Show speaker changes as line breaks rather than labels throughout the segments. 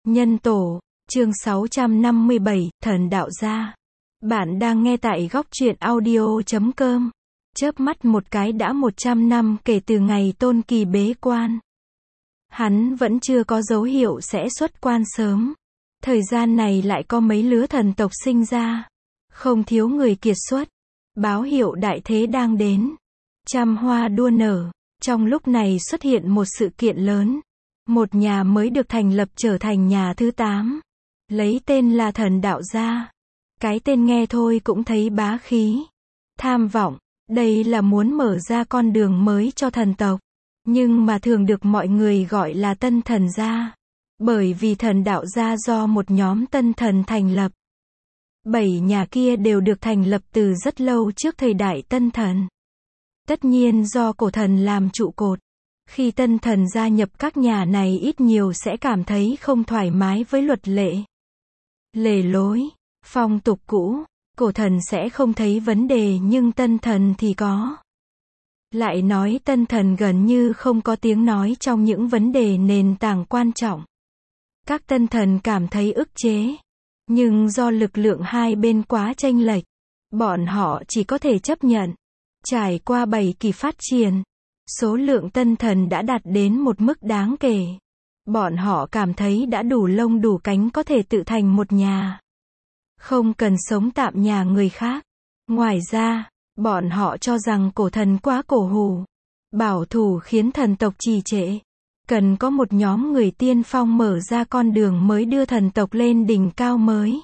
Nhân tổ, chương 657, Thần Đạo Gia. Bạn đang nghe tại góc truyện audio.com. Chớp mắt một cái đã 100 năm kể từ ngày Tôn Kỳ bế quan. Hắn vẫn chưa có dấu hiệu sẽ xuất quan sớm. Thời gian này lại có mấy lứa thần tộc sinh ra. Không thiếu người kiệt xuất. Báo hiệu đại thế đang đến. Trăm hoa đua nở. Trong lúc này xuất hiện một sự kiện lớn. Một nhà mới được thành lập trở thành nhà thứ 8. Lấy tên là Thần Đạo Gia. Cái tên nghe thôi cũng thấy bá khí. Tham vọng, đây là muốn mở ra con đường mới cho thần tộc. Nhưng mà thường được mọi người gọi là Tân Thần Gia. Bởi vì Thần Đạo Gia do một nhóm tân thần thành lập. 7 nhà kia đều được thành lập từ rất lâu trước thời đại tân thần. Tất nhiên do cổ thần làm trụ cột. Khi tân thần gia nhập các nhà này ít nhiều sẽ cảm thấy không thoải mái với luật lệ. Lề lối, phong tục cũ, cổ thần sẽ không thấy vấn đề nhưng tân thần thì có. Lại nói tân thần gần như không có tiếng nói trong những vấn đề nền tảng quan trọng. Các tân thần cảm thấy ức chế. Nhưng do lực lượng hai bên quá chênh lệch, bọn họ chỉ có thể chấp nhận. Trải qua 7 kỳ phát triển, số lượng tân thần đã đạt đến một mức đáng kể. Bọn họ cảm thấy đã đủ lông đủ cánh có thể tự thành một nhà. Không cần sống tạm nhà người khác. Ngoài ra, bọn họ cho rằng cổ thần quá cổ hủ. Bảo thủ khiến thần tộc trì trệ. Cần có một nhóm người tiên phong mở ra con đường mới đưa thần tộc lên đỉnh cao mới.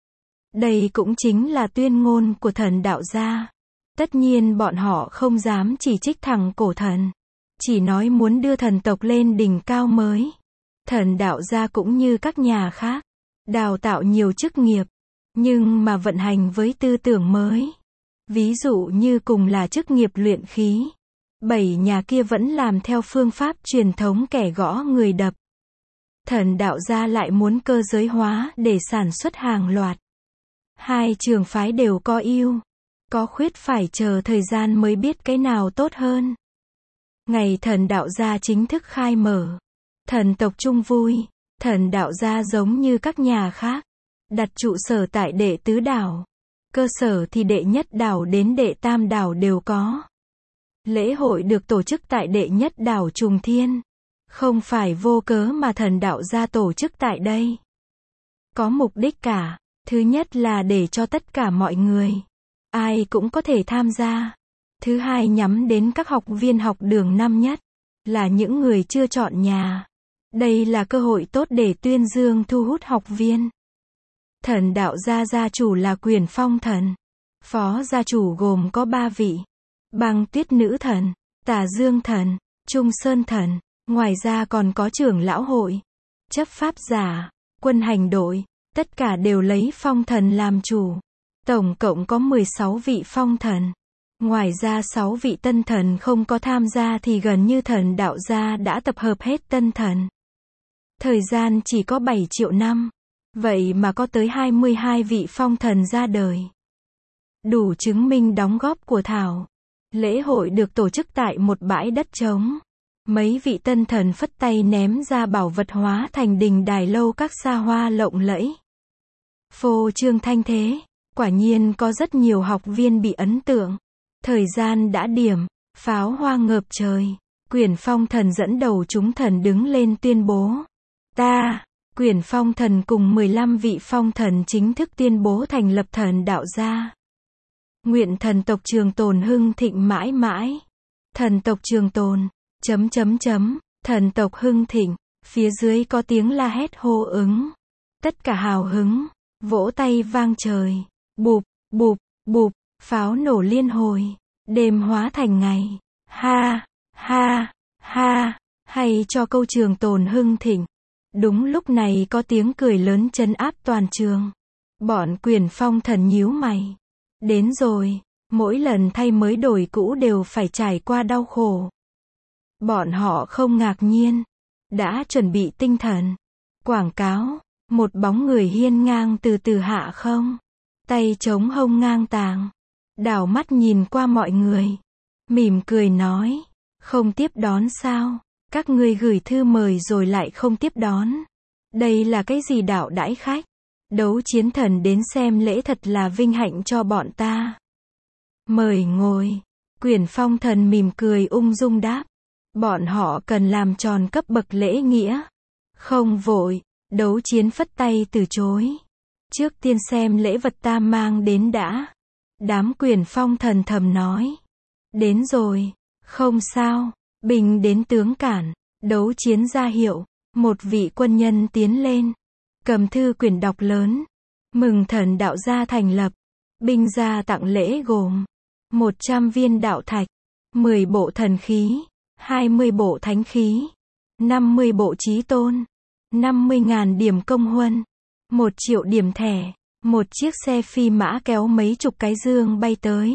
Đây cũng chính là tuyên ngôn của Thần Đạo Gia. Tất nhiên bọn họ không dám chỉ trích thẳng cổ thần. Chỉ nói muốn đưa thần tộc lên đỉnh cao mới. Thần Đạo Gia cũng như các nhà khác. Đào tạo nhiều chức nghiệp. Nhưng mà vận hành với tư tưởng mới. Ví dụ như cùng là chức nghiệp luyện khí. 7 nhà kia vẫn làm theo phương pháp truyền thống kẻ gõ người đập. Thần Đạo Gia lại muốn cơ giới hóa để sản xuất hàng loạt. Hai trường phái đều có ưu. Có khuyết phải chờ thời gian mới biết cái nào tốt hơn. Ngày Thần Đạo Gia chính thức khai mở. Thần tộc chung vui. Thần Đạo Gia giống như các nhà khác. Đặt trụ sở tại đệ tứ đảo. Cơ sở thì đệ nhất đảo đến đệ tam đảo đều có. Lễ hội được tổ chức tại đệ nhất đảo Trùng Thiên. Không phải vô cớ mà Thần Đạo Gia tổ chức tại đây. Có mục đích cả. Thứ nhất là để cho tất cả mọi người. Ai cũng có thể tham gia. Thứ hai nhắm đến các học viên học đường năm nhất. Là những người chưa chọn nhà. Đây là cơ hội tốt để tuyên dương thu hút học viên. Thần Đạo Gia gia chủ là Quyền Phong Thần. Phó gia chủ gồm có 3 vị. Băng Tuyết Nữ Thần, Tà Dương Thần, Trung Sơn Thần. Ngoài ra còn có trưởng lão hội, chấp pháp giả, quân hành đội. Tất cả đều lấy phong thần làm chủ. Tổng cộng có 16 vị phong thần. Ngoài ra 6 vị tân thần không có tham gia thì gần như Thần Đạo Gia đã tập hợp hết tân thần. Thời gian chỉ có 7 triệu năm. Vậy mà có tới 22 vị phong thần ra đời. Đủ chứng minh đóng góp của Thảo. Lễ hội được tổ chức tại một bãi đất trống. Mấy vị tân thần phất tay ném ra bảo vật hóa thành đình đài lâu các xa hoa lộng lẫy. Phô trương thanh thế. Quả nhiên có rất nhiều học viên bị ấn tượng. Thời gian đã điểm. Pháo hoa ngợp trời. Quyền Phong Thần dẫn đầu chúng thần đứng lên tuyên bố. Ta, Quyền Phong Thần cùng 15 vị phong thần chính thức tuyên bố thành lập Thần Đạo Gia. Nguyện thần tộc trường tồn hưng thịnh mãi mãi. Thần tộc trường tồn. ... Thần tộc hưng thịnh. Phía dưới có tiếng la hét hô ứng. Tất cả hào hứng. Vỗ tay vang trời. Bụp, bụp, bụp. Pháo nổ liên hồi. Đêm hóa thành ngày. Ha, ha, ha. Hay cho câu trường tồn hưng thịnh. Đúng lúc này có tiếng cười lớn trấn áp toàn trường. Bọn Quyền Phong Thần nhíu mày. Đến rồi, mỗi lần thay mới đổi cũ đều phải trải qua đau khổ. Bọn họ không ngạc nhiên. Đã chuẩn bị tinh thần. Quảng cáo. Một bóng người hiên ngang từ từ hạ không. Tay chống hông ngang tàng. Đảo mắt nhìn qua mọi người. Mỉm cười nói. Không tiếp đón sao? Các ngươi gửi thư mời rồi lại không tiếp đón. Đây là cái gì đạo đãi khách? Đấu chiến thần đến xem lễ thật là vinh hạnh cho bọn ta. Mời ngồi. Quyển Phong thần mỉm cười ung dung đáp. Bọn họ cần làm tròn cấp bậc lễ nghĩa. Không vội. Đấu chiến phất tay từ chối. Trước tiên xem lễ vật ta mang đến đã. Đám Quyển Phong thần thầm nói. Đến rồi. Không sao. Binh đến tướng cản. Đấu chiến ra hiệu. Một vị quân nhân tiến lên. Cầm thư quyển đọc lớn. Mừng thần đạo gia thành lập. Binh gia tặng lễ gồm 100 viên đạo thạch, 10 bộ thần khí, 20 bộ thánh khí, 50 bộ chí tôn, 50.000 điểm công huân, 1 triệu điểm thẻ, một chiếc xe phi mã kéo mấy chục cái dương bay tới.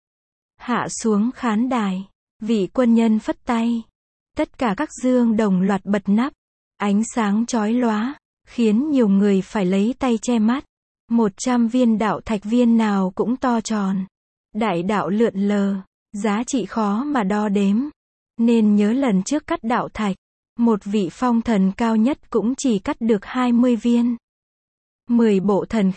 Hạ xuống khán đài, vị quân nhân phất tay. Tất cả các dương đồng loạt bật nắp, ánh sáng chói lóa, khiến nhiều người phải lấy tay che mắt. 100 viên đạo thạch viên nào cũng to tròn. Đại đạo lượn lờ, giá trị khó mà đo đếm. Nên nhớ lần trước cắt đạo thạch, một vị phong thần cao nhất cũng chỉ cắt được 20 viên. 10 bộ thần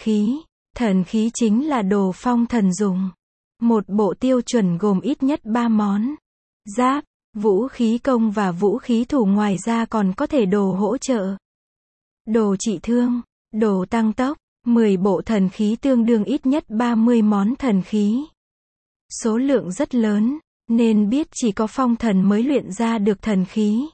khí chính là đồ phong thần dùng. Một bộ tiêu chuẩn gồm ít nhất 3 món. Giáp, vũ khí công và vũ khí thủ, ngoài ra còn có thể đồ hỗ trợ. Đồ trị thương, đồ tăng tốc. 10 bộ thần khí tương đương ít nhất 30 món thần khí. Số lượng rất lớn, nên biết chỉ có phong thần mới luyện ra được thần khí.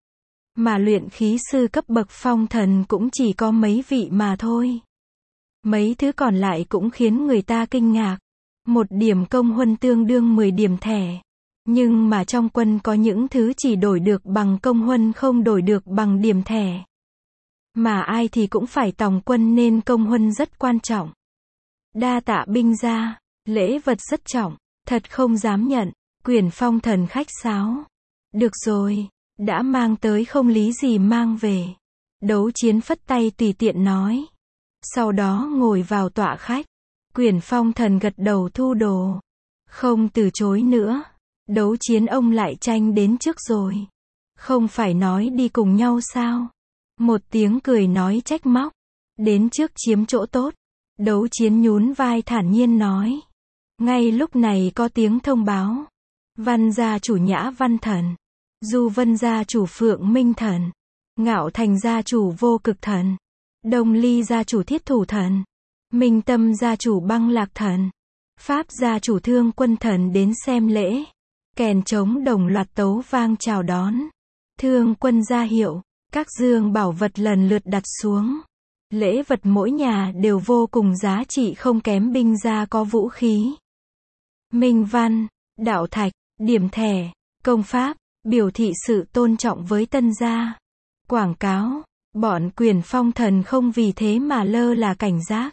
Mà luyện khí sư cấp bậc phong thần cũng chỉ có mấy vị mà thôi. Mấy thứ còn lại cũng khiến người ta kinh ngạc. Một điểm công huân tương đương 10 điểm thẻ. Nhưng mà trong quân có những thứ chỉ đổi được bằng công huân, không đổi được bằng điểm thẻ. Mà ai thì cũng phải tòng quân nên công huân rất quan trọng. Đa tạ binh gia, lễ vật rất trọng, thật không dám nhận. Quyển Phong thần khách sáo. Được rồi, đã mang tới không lý gì mang về. Đấu chiến phất tay tùy tiện nói. Sau đó ngồi vào tọa khách. Quyển Phong thần gật đầu thu đồ. Không từ chối nữa. Đấu chiến ông lại tranh đến trước rồi. Không phải nói đi cùng nhau sao? Một tiếng cười nói trách móc. Đến trước chiếm chỗ tốt. Đấu chiến nhún vai thản nhiên nói. Ngay lúc này có tiếng thông báo. Văn gia chủ Nhã Văn Thần. Du Vân gia chủ Phượng Minh Thần. Ngạo Thành gia chủ Vô Cực Thần. Đông Ly gia chủ Thiết Thủ Thần. Minh Tâm gia chủ Băng Lạc Thần. Pháp gia chủ Thương Quân Thần đến xem lễ. Kèn trống đồng loạt tấu vang chào đón. Thương quân ra hiệu. Các dương bảo vật lần lượt đặt xuống. Lễ vật mỗi nhà đều vô cùng giá trị, không kém binh gia có vũ khí, minh văn, đạo thạch, điểm thẻ, công pháp, biểu thị sự tôn trọng với tân gia. Quảng cáo, bọn Quyển Phong thần không vì thế mà lơ là cảnh giác.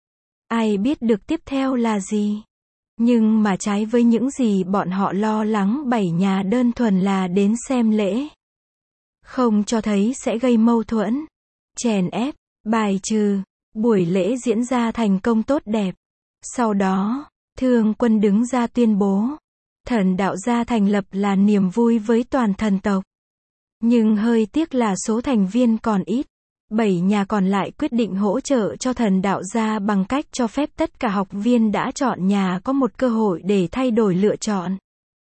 Ai biết được tiếp theo là gì? Nhưng mà trái với những gì bọn họ lo lắng, 7 nhà đơn thuần là đến xem lễ. Không cho thấy sẽ gây mâu thuẫn, chèn ép, bài trừ. Buổi lễ diễn ra thành công tốt đẹp. Sau đó, Thương quân đứng ra tuyên bố. Thần đạo gia thành lập là niềm vui với toàn thần tộc. Nhưng hơi tiếc là số thành viên còn ít. 7 nhà còn lại quyết định hỗ trợ cho thần đạo gia bằng cách cho phép tất cả học viên đã chọn nhà có một cơ hội để thay đổi lựa chọn.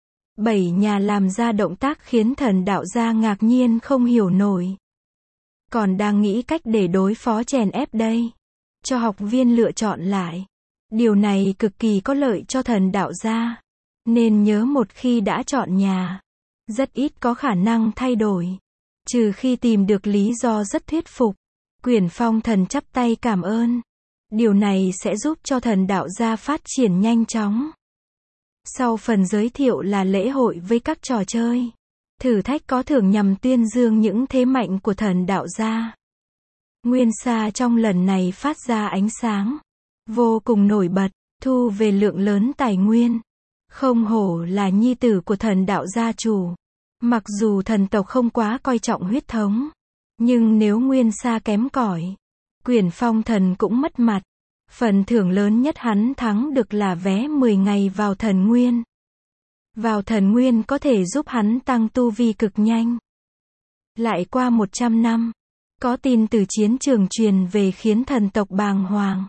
7 nhà làm ra động tác khiến thần đạo gia ngạc nhiên không hiểu nổi. Còn đang nghĩ cách để đối phó chèn ép đây. Cho học viên lựa chọn lại. Điều này cực kỳ có lợi cho thần đạo gia. Nên nhớ một khi đã chọn nhà, rất ít có khả năng thay đổi. Trừ khi tìm được lý do rất thuyết phục. Quyển Phong thần chắp tay cảm ơn. Điều này sẽ giúp cho thần đạo gia phát triển nhanh chóng. Sau phần giới thiệu là lễ hội với các trò chơi. Thử thách có thưởng nhằm tuyên dương những thế mạnh của thần đạo gia. Nguyên Sa trong lần này phát ra ánh sáng vô cùng nổi bật, thu về lượng lớn tài nguyên. Không hổ là nhi tử của thần đạo gia chủ. Mặc dù thần tộc không quá coi trọng huyết thống, nhưng nếu Nguyên Sa kém cỏi, Quyển Phong thần cũng mất mặt. Phần thưởng lớn nhất hắn thắng được là vé 10 ngày vào thần nguyên. Vào thần nguyên có thể giúp hắn tăng tu vi cực nhanh. Lại qua 100 năm, Có tin từ chiến trường truyền về khiến thần tộc bàng hoàng.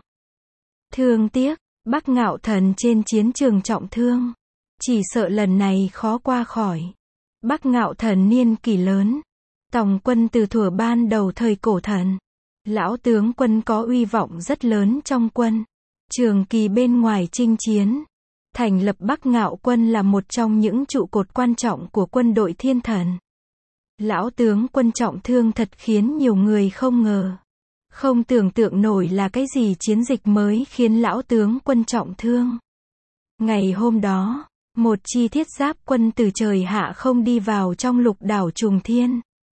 Thương tiếc, Bắc Ngạo Thần trên chiến trường trọng thương. Chỉ sợ lần này khó qua khỏi. Bắc Ngạo Thần niên kỷ lớn. Tòng quân từ thuở ban đầu thời cổ thần. Lão tướng quân có uy vọng rất lớn trong quân. Trường kỳ bên ngoài chinh chiến. Thành lập Bắc Ngạo quân là một trong những trụ cột quan trọng của quân đội thiên thần. Lão tướng quân trọng thương thật khiến nhiều người không ngờ. Không tưởng tượng nổi là cái gì chiến dịch mới khiến lão tướng quân trọng thương. Ngày hôm đó, một chi thiết giáp quân từ trời hạ không đi vào trong lục đảo Trùng Thiên.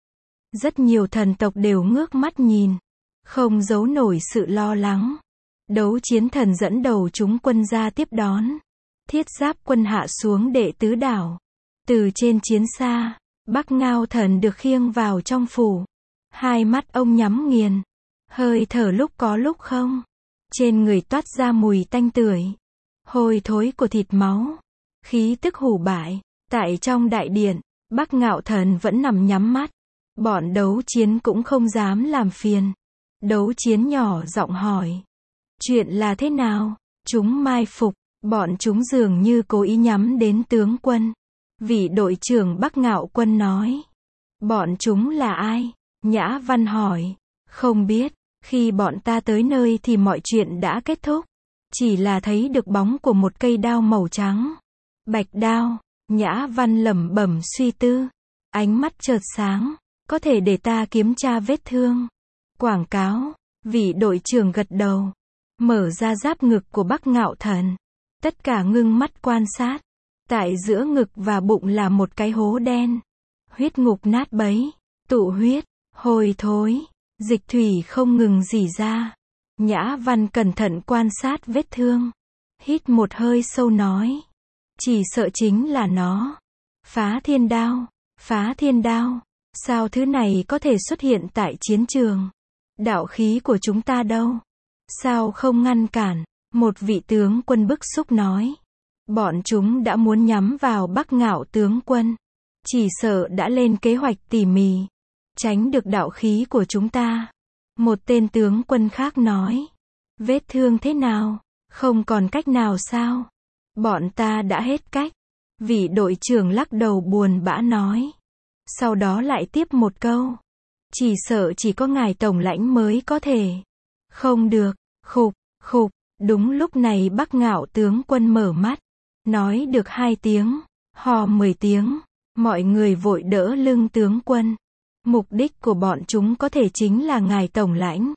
Rất nhiều thần tộc đều ngước mắt nhìn, không giấu nổi sự lo lắng. Đấu chiến thần dẫn đầu chúng quân ra tiếp đón. Thiết giáp quân hạ xuống đệ tứ đảo. Từ trên chiến xa, Bắc Ngao Thần được khiêng vào trong phủ. Hai mắt ông nhắm nghiền. Hơi thở lúc có lúc không. Trên người toát ra mùi tanh tưởi. Hôi thối của thịt máu. Khí tức hủ bại. Tại trong đại điện, Bắc Ngạo Thần vẫn nằm nhắm mắt. Bọn đấu chiến cũng không dám làm phiền. Đấu chiến nhỏ giọng hỏi. Chuyện là thế nào? Chúng mai phục. Bọn chúng dường như cố ý nhắm đến tướng quân. Vị đội trưởng Bắc Ngạo quân nói. Bọn chúng là ai? Nhã Văn hỏi. Không biết. Khi bọn ta tới nơi thì mọi chuyện đã kết thúc. Chỉ là thấy được bóng của một cây đao màu trắng. Bạch đao. Nhã Văn lẩm bẩm suy tư. Ánh mắt chợt sáng. Có thể để ta kiểm tra vết thương. Quảng cáo. Vị đội trưởng gật đầu. Mở ra giáp ngực của Bắc Ngạo Thần. Tất cả ngưng mắt quan sát. Tại giữa ngực và bụng là một cái hố đen. Huyết ngục nát bấy. Tụ huyết. Hôi thối. Dịch thủy không ngừng rỉ ra. Nhã Văn cẩn thận quan sát vết thương. Hít một hơi sâu nói. Chỉ sợ chính là nó. Phá thiên đao. Phá thiên đao. Sao thứ này có thể xuất hiện tại chiến trường? Đạo khí của chúng ta đâu? Sao không ngăn cản? Một vị tướng quân bức xúc nói. Bọn chúng đã muốn nhắm vào Bắc Ngạo tướng quân. Chỉ sợ đã lên kế hoạch tỉ mỉ. Tránh được đạo khí của chúng ta. Một tên tướng quân khác nói. Vết thương thế nào? Không còn cách nào sao? Bọn ta đã hết cách. Vị đội trưởng lắc đầu buồn bã nói. Sau đó lại tiếp một câu. Chỉ sợ chỉ có ngài tổng lãnh mới có thể. Không được. Khục, khục. Đúng lúc này Bắc Ngạo tướng quân mở mắt. Nói được 2 tiếng. Hò 10 tiếng. Mọi người vội đỡ lưng tướng quân. Mục đích của bọn chúng có thể chính là ngài tổng lãnh.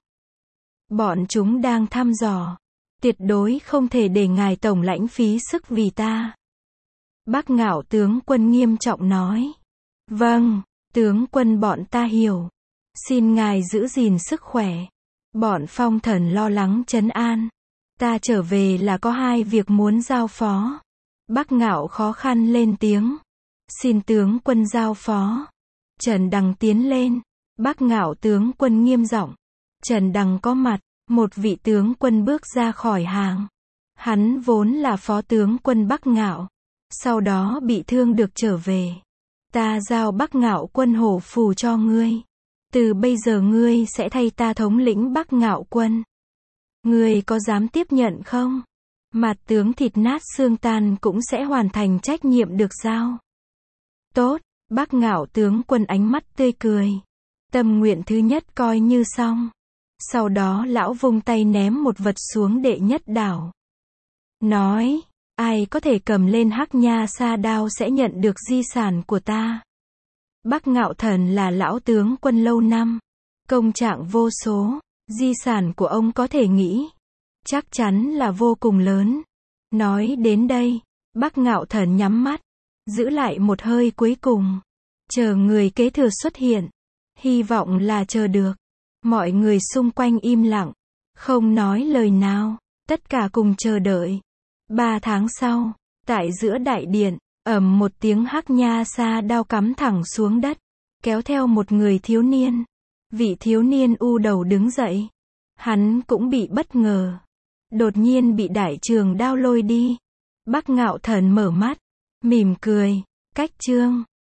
Bọn chúng đang thăm dò. Tuyệt đối không thể để ngài tổng lãnh phí sức vì ta. Bắc Ngạo tướng quân nghiêm trọng nói. Vâng, tướng quân bọn ta hiểu. Xin ngài giữ gìn sức khỏe. Bọn phong thần lo lắng trấn an. Ta trở về là có 2 việc muốn giao phó. Bắc Ngạo khó khăn lên tiếng. Xin tướng quân giao phó. Trần Đằng tiến lên. Bắc Ngạo tướng quân nghiêm giọng. Trần Đằng có mặt. Một vị tướng quân bước ra khỏi hàng. Hắn vốn là phó tướng quân Bắc Ngạo. Sau đó bị thương được trở về. Ta giao Bắc Ngạo quân hổ phù cho ngươi. Từ bây giờ ngươi sẽ thay ta thống lĩnh Bắc Ngạo quân. Ngươi có dám tiếp nhận không? Mặt tướng thịt nát xương tan cũng sẽ hoàn thành trách nhiệm được giao. Tốt, Bắc Ngạo tướng quân ánh mắt tươi cười. Tâm nguyện thứ nhất coi như xong. Sau đó lão vung tay ném một vật xuống đệ nhất đảo. Nói, ai có thể cầm lên Hắc Nha Sa đao sẽ nhận được di sản của ta. Bắc Ngạo Thần là lão tướng quân lâu năm. Công trạng vô số. Di sản của ông có thể nghĩ. Chắc chắn là vô cùng lớn. Nói đến đây, Bắc Ngạo Thần nhắm mắt. Giữ lại một hơi cuối cùng. Chờ người kế thừa xuất hiện. Hy vọng là chờ được. Mọi người xung quanh im lặng. Không nói lời nào. Tất cả cùng chờ đợi. 3 tháng sau, tại giữa đại điện, ầm một tiếng Hắc Nha Sa đao cắm thẳng xuống đất. Kéo theo một người thiếu niên. Vị thiếu niên u đầu đứng dậy. Hắn cũng bị bất ngờ. Đột nhiên bị đại trường đao lôi đi. Bắc Ngạo Thần mở mắt. Mỉm cười. Cách chương.